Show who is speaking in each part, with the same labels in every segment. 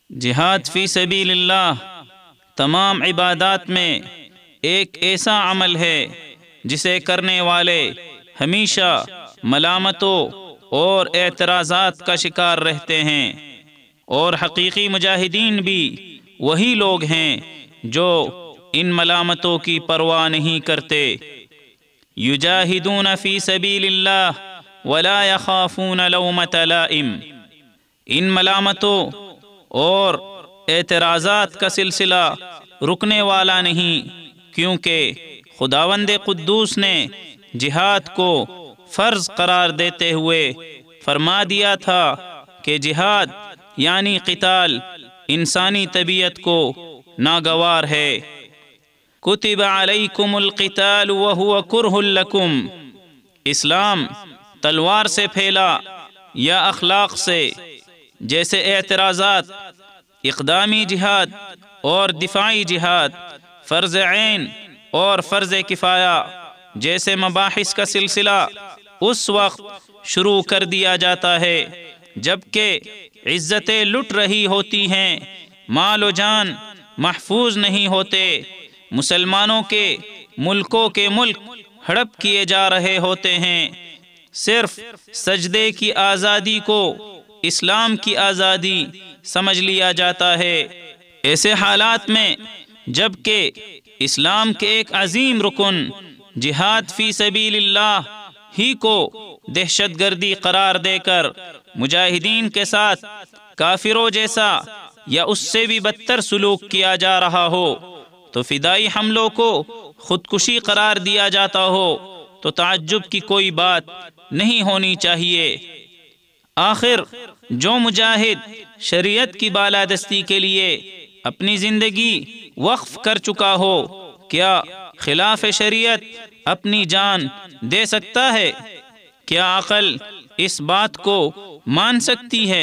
Speaker 1: جہاد فی سبیل اللہ تمام عبادات میں ایک ایسا عمل ہے جسے کرنے والے ہمیشہ ملامتوں اور اعتراضات کا شکار رہتے ہیں، اور حقیقی مجاہدین بھی وہی لوگ ہیں جو ان ملامتوں کی پرواہ نہیں کرتے۔ یجاہدون فی سبیل اللہ ولا یخافون لومۃ لائم۔ ان ملامتوں اور اعتراضات کا سلسلہ رکنے والا نہیں، کیونکہ خداوند قدوس نے جہاد کو فرض قرار دیتے ہوئے فرما دیا تھا کہ جہاد یعنی قتال انسانی طبیعت کو ناگوار ہے۔ کتب علیکم القتال وہو کرہ لکم۔ اسلام تلوار سے پھیلا یا اخلاق سے، جیسے اعتراضات، اقدامی جہاد اور دفاعی جہاد، فرض عین اور فرض کفایہ جیسے مباحث کا سلسلہ اس وقت شروع کر دیا جاتا ہے جبکہ عزتیں لٹ رہی ہوتی ہیں، مال و جان محفوظ نہیں ہوتے، مسلمانوں کے ملکوں کے ملک ہڑپ کیے جا رہے ہوتے ہیں۔ صرف سجدے کی آزادی کو اسلام کی آزادی سمجھ لیا جاتا ہے۔ ایسے حالات میں جبکہ اسلام کے ایک عظیم رکن جہاد فی سبیل اللہ ہی کو دہشت گردی قرار دے کر مجاہدین کے ساتھ کافروں جیسا یا اس سے بھی بدتر سلوک کیا جا رہا ہو، تو فدائی حملوں کو خودکشی قرار دیا جاتا ہو، تو تعجب کی کوئی بات نہیں ہونی چاہیے۔ آخر جو مجاہد شریعت کی بالادستی کے لیے اپنی زندگی وقف کر چکا ہو، کیا خلاف شریعت اپنی جان دے سکتا ہے؟ کیا عقل اس بات کو مان سکتی ہے؟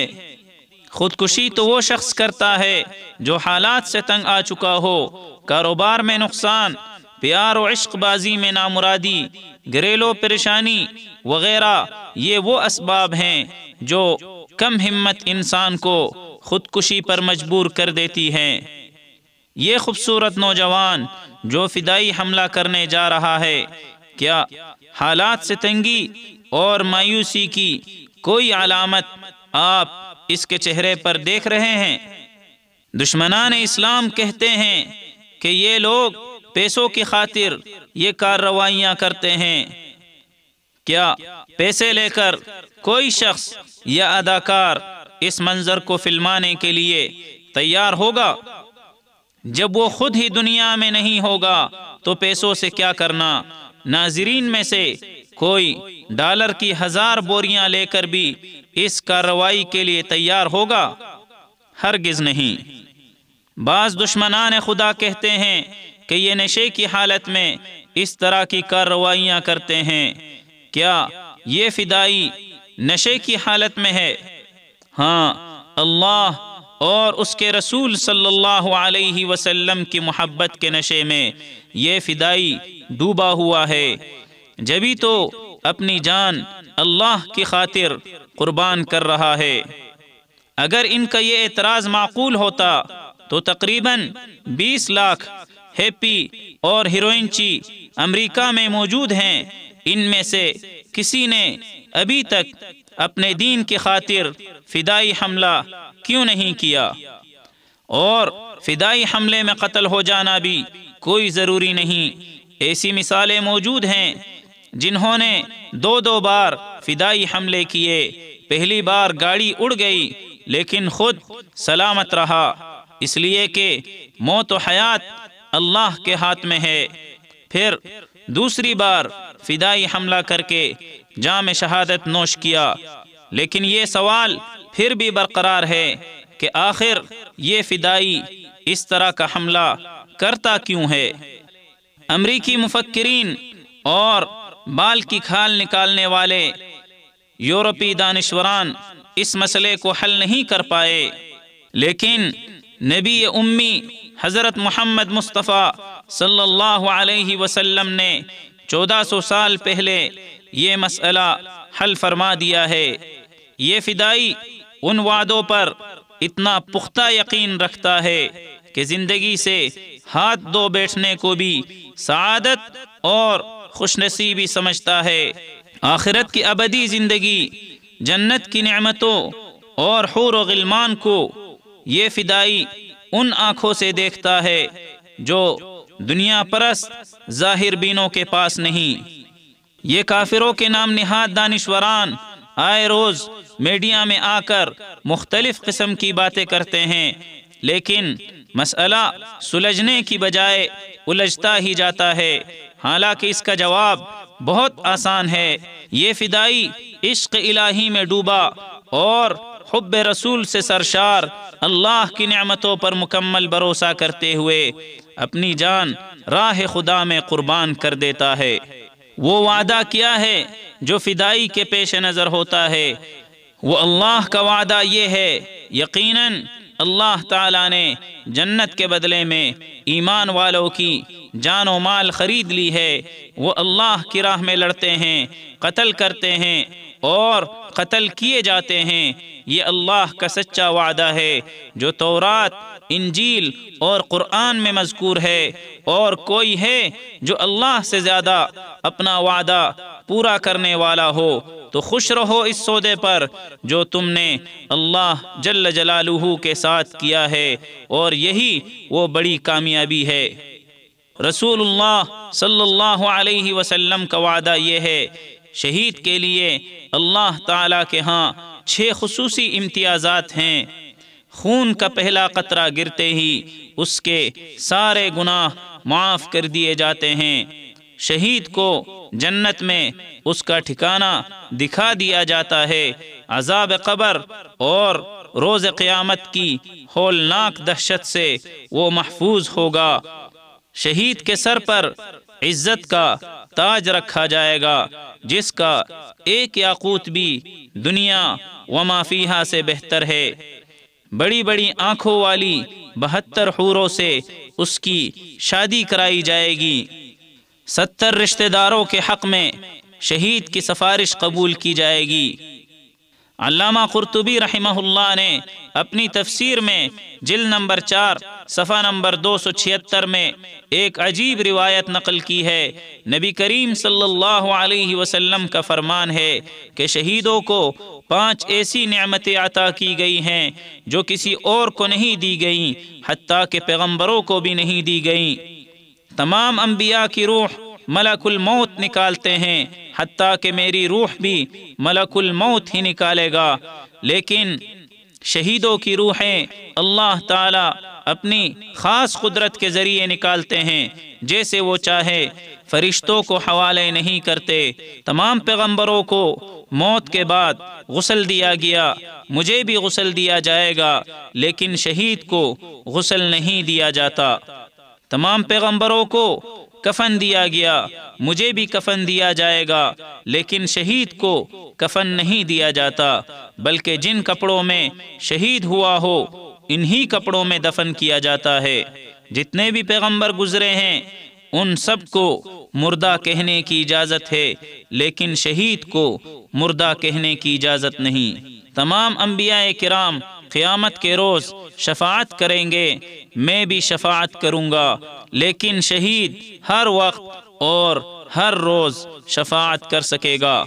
Speaker 1: خودکشی تو وہ شخص کرتا ہے جو حالات سے تنگ آ چکا ہو، کاروبار میں نقصان، پیار و عشق بازی میں نامرادی، گھریلو پریشانی وغیرہ، یہ وہ اسباب ہیں جو کم ہمت انسان کو خودکشی پر مجبور کر دیتی ہیں۔ یہ خوبصورت نوجوان جو فدائی حملہ کرنے جا رہا ہے، کیا حالات سے تنگی اور مایوسی کی کوئی علامت آپ اس کے چہرے پر دیکھ رہے ہیں؟ دشمنان اسلام کہتے ہیں کہ یہ لوگ پیسوں کی خاطر یہ کارروائیاں کرتے ہیں۔ کیا پیسے لے کر کوئی شخص یا اداکار اس منظر کو فلمانے کے لیے تیار ہوگا؟ جب وہ خود ہی دنیا میں نہیں ہوگا تو پیسوں سے کیا کرنا؟ ناظرین میں سے کوئی ڈالر کی 1000 بوریاں لے کر بھی اس کارروائی کے لیے تیار ہوگا؟ ہرگز نہیں۔ بعض دشمنان خدا کہتے ہیں کہ یہ نشے کی حالت میں اس طرح کی کارروائیاں کرتے ہیں۔ کیا یہ فدائی نشے کی حالت میں ہے؟ ہاں، اللہ اور اس کے رسول صلی اللہ علیہ وسلم کی محبت کے نشے میں یہ فدائی ڈوبا ہوا ہے، جبھی تو اپنی جان اللہ کی خاطر قربان کر رہا ہے۔ اگر ان کا یہ اعتراض معقول ہوتا تو تقریباً 20 لاکھ ہیپی اور ہیروئنچی امریکہ میں موجود ہیں، ان میں سے کسی نے ابھی تک اپنے دین کی خاطر فدائی حملہ کیوں نہیں کیا؟ اور فدائی حملے میں قتل ہو جانا بھی کوئی ضروری نہیں۔ ایسی مثالیں موجود ہیں جنہوں نے 2 بار فدائی حملے کیے۔ پہلی بار گاڑی اڑ گئی لیکن خود سلامت رہا، اس لیے کہ موت و حیات اللہ کے ہاتھ میں ہے۔ پھر دوسری بار فدائی حملہ کر کے جام شہادت نوش کیا، لیکن یہ سوال پھر بھی برقرار ہے کہ آخر یہ فدائی اس طرح کا حملہ کرتا کیوں ہے؟ امریکی مفکرین اور بال کی کھال نکالنے والے یورپی دانشوران اس مسئلے کو حل نہیں کر پائے، لیکن نبی امی حضرت محمد مصطفیٰ صلی اللہ علیہ وسلم نے 1400 سال پہلے یہ مسئلہ حل فرما دیا ہے۔ یہ فدائی ان وعدوں پر اتنا پختہ یقین رکھتا ہے کہ زندگی سے ہاتھ دھو بیٹھنے کو بھی سعادت اور خوش نصیبی سمجھتا ہے۔ آخرت کی ابدی زندگی، جنت کی نعمتوں اور حور و غلمان کو یہ فدائی ان آنکھوں سے دیکھتا ہے جو دنیا پرست ظاہر بینوں کے پاس نہیں۔ یہ کافروں کے نام نہاد دانشوران آئے روز میڈیا میں آ کر مختلف قسم کی باتیں کرتے ہیں، لیکن مسئلہ سلجھنے کی بجائے الجھتا ہی جاتا ہے۔ حالانکہ اس کا جواب بہت آسان ہے۔ یہ فدائی عشق الہی میں ڈوبا اور حب رسول سے سرشار اللہ کی نعمتوں پر مکمل بھروسہ کرتے ہوئے اپنی جان راہ خدا میں قربان کر دیتا ہے۔ وہ وعدہ کیا ہے جو فدائی کے پیش نظر ہوتا ہے؟ وہ اللہ کا وعدہ یہ ہے، یقیناً اللہ تعالیٰ نے جنت کے بدلے میں ایمان والوں کی جان و مال خرید لی ہے۔ وہ اللہ کی راہ میں لڑتے ہیں، قتل کرتے ہیں اور قتل کیے جاتے ہیں۔ یہ اللہ کا سچا وعدہ ہے جو تورات، انجیل اور قرآن میں مذکور ہے۔ اور کوئی ہے جو اللہ سے زیادہ اپنا وعدہ پورا کرنے والا ہو تو خوش رہو اس سودے پر جو تم نے اللہ جل جلالہ کے ساتھ کیا ہے، اور یہی وہ بڑی کامیابی ہے۔ رسول اللہ صلی اللہ علیہ وسلم کا وعدہ یہ ہے، شہید کے لیے اللہ تعالیٰ کے ہاں 6 خصوصی امتیازات ہیں۔ خون کا پہلا قطرہ گرتے ہی اس کے سارے گناہ معاف کر دیے جاتے ہیں۔ شہید کو جنت میں اس کا ٹھکانہ دکھا دیا جاتا ہے۔ عذاب قبر اور روز قیامت کی ہولناک دہشت سے وہ محفوظ ہوگا۔ شہید کے سر پر عزت کا تاج رکھا جائے گا جس کا ایک یاقوت بھی دنیا وما فیہا سے بہتر ہے۔ بڑی بڑی آنکھوں والی 72 حوروں سے اس کی شادی کرائی جائے گی۔ 70 رشتہ داروں کے حق میں شہید کی سفارش قبول کی جائے گی۔ علامہ قرطبی رحمہ اللہ نے اپنی تفسیر میں جلد نمبر 4 صفحہ نمبر 276 میں ایک عجیب روایت نقل کی ہے۔ نبی کریم صلی اللہ علیہ وسلم کا فرمان ہے کہ شہیدوں کو 5 ایسی نعمتیں عطا کی گئی ہیں جو کسی اور کو نہیں دی گئیں، حتیٰ کہ پیغمبروں کو بھی نہیں دی گئیں۔ تمام انبیاء کی روح ملک الموت نکالتے ہیں، حتیٰ کہ میری روح بھی ملک الموت ہی نکالے گا، لیکن شہیدوں کی روحیں اللہ تعالی اپنی خاص قدرت کے ذریعے نکالتے ہیں، جیسے وہ چاہے، فرشتوں کو حوالے نہیں کرتے۔ تمام پیغمبروں کو موت کے بعد غسل دیا گیا، مجھے بھی غسل دیا جائے گا، لیکن شہید کو غسل نہیں دیا جاتا۔ تمام پیغمبروں کو کفن دیا گیا، مجھے بھی کفن دیا جائے گا، لیکن شہید کو کفن نہیں دیا جاتا، بلکہ جن کپڑوں میں شہید ہوا ہو انہی کپڑوں میں دفن کیا جاتا ہے۔ جتنے بھی پیغمبر گزرے ہیں ان سب کو مردہ کہنے کی اجازت ہے، لیکن شہید کو مردہ کہنے کی اجازت نہیں۔ تمام انبیاء کرام قیامت کے روز شفاعت کریں گے، میں بھی شفاعت کروں گا، لیکن شہید ہر وقت اور ہر روز شفاعت کر سکے گا۔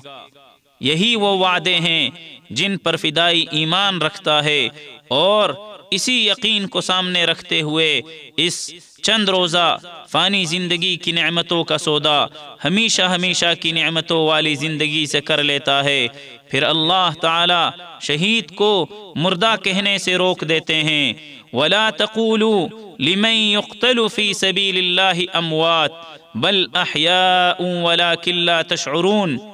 Speaker 1: یہی وہ وعدے ہیں جن پر فدائی ایمان رکھتا ہے، اور اسی یقین کو سامنے رکھتے ہوئے اس چند روزہ فانی زندگی کی نعمتوں کا سودا ہمیشہ ہمیشہ کی نعمتوں والی زندگی سے کر لیتا ہے۔ پھر اللہ تعالی شہید کو مردہ کہنے سے روک دیتے ہیں۔ وَلَا تَقُولُوا لِمَن يُقْتَلُ فِي سَبِيلِ اللَّهِ أَمْوَاتٌ بَلْ أَحْيَاءٌ وَلَكِن لَا تَشْعُرُونَ،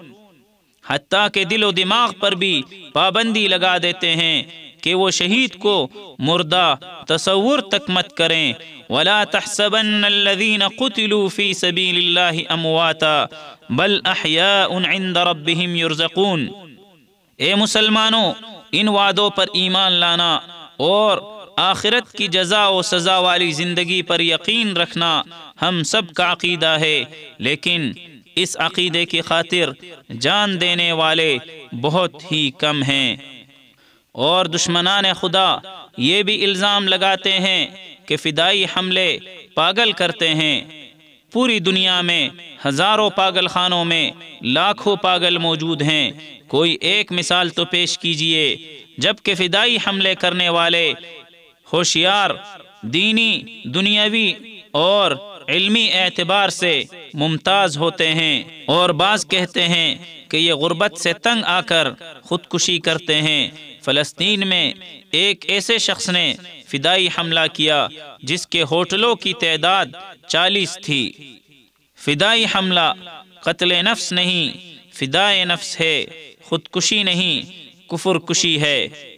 Speaker 1: حتیٰ کہ دل و دماغ پر بھی پابندی لگا دیتے ہیں کہ وہ شہید کو مردہ تصور تک مت کریں۔ وَلَا تَحْسَبَنَّ الَّذِينَ قُتِلُوا فِي سَبِيلِ اللَّهِ أَمْوَاتًا بَلْ أَحْيَاءٌ عِندَ رَبِّهِمْ يُرْزَقُونَ۔ اے مسلمانوں، ان وعدوں پر ایمان لانا اور آخرت کی جزا و سزا والی زندگی پر یقین رکھنا ہم سب کا عقیدہ ہے، لیکن اس عقیدے کی خاطر جان دینے والے بہت ہی کم ہیں۔ اور دشمنان خدا یہ بھی الزام لگاتے ہیں کہ فدائی حملے پاگل کرتے ہیں۔ پوری دنیا میں ہزاروں پاگل خانوں میں لاکھوں پاگل موجود ہیں، کوئی ایک مثال تو پیش کیجئے جبکہ فدائی حملے کرنے والے ہوشیار، دینی، دنیاوی اور علمی اعتبار سے ممتاز ہوتے ہیں۔ اور بعض کہتے ہیں کہ یہ غربت سے تنگ آ کر خودکشی کرتے ہیں۔ فلسطین میں ایک ایسے شخص نے فدائی حملہ کیا جس کے ہوٹلوں کی تعداد 40 تھی۔ فدائی حملہ قتل نفس نہیں، فدائے نفس ہے، خودکشی نہیں، کفر کشی ہے۔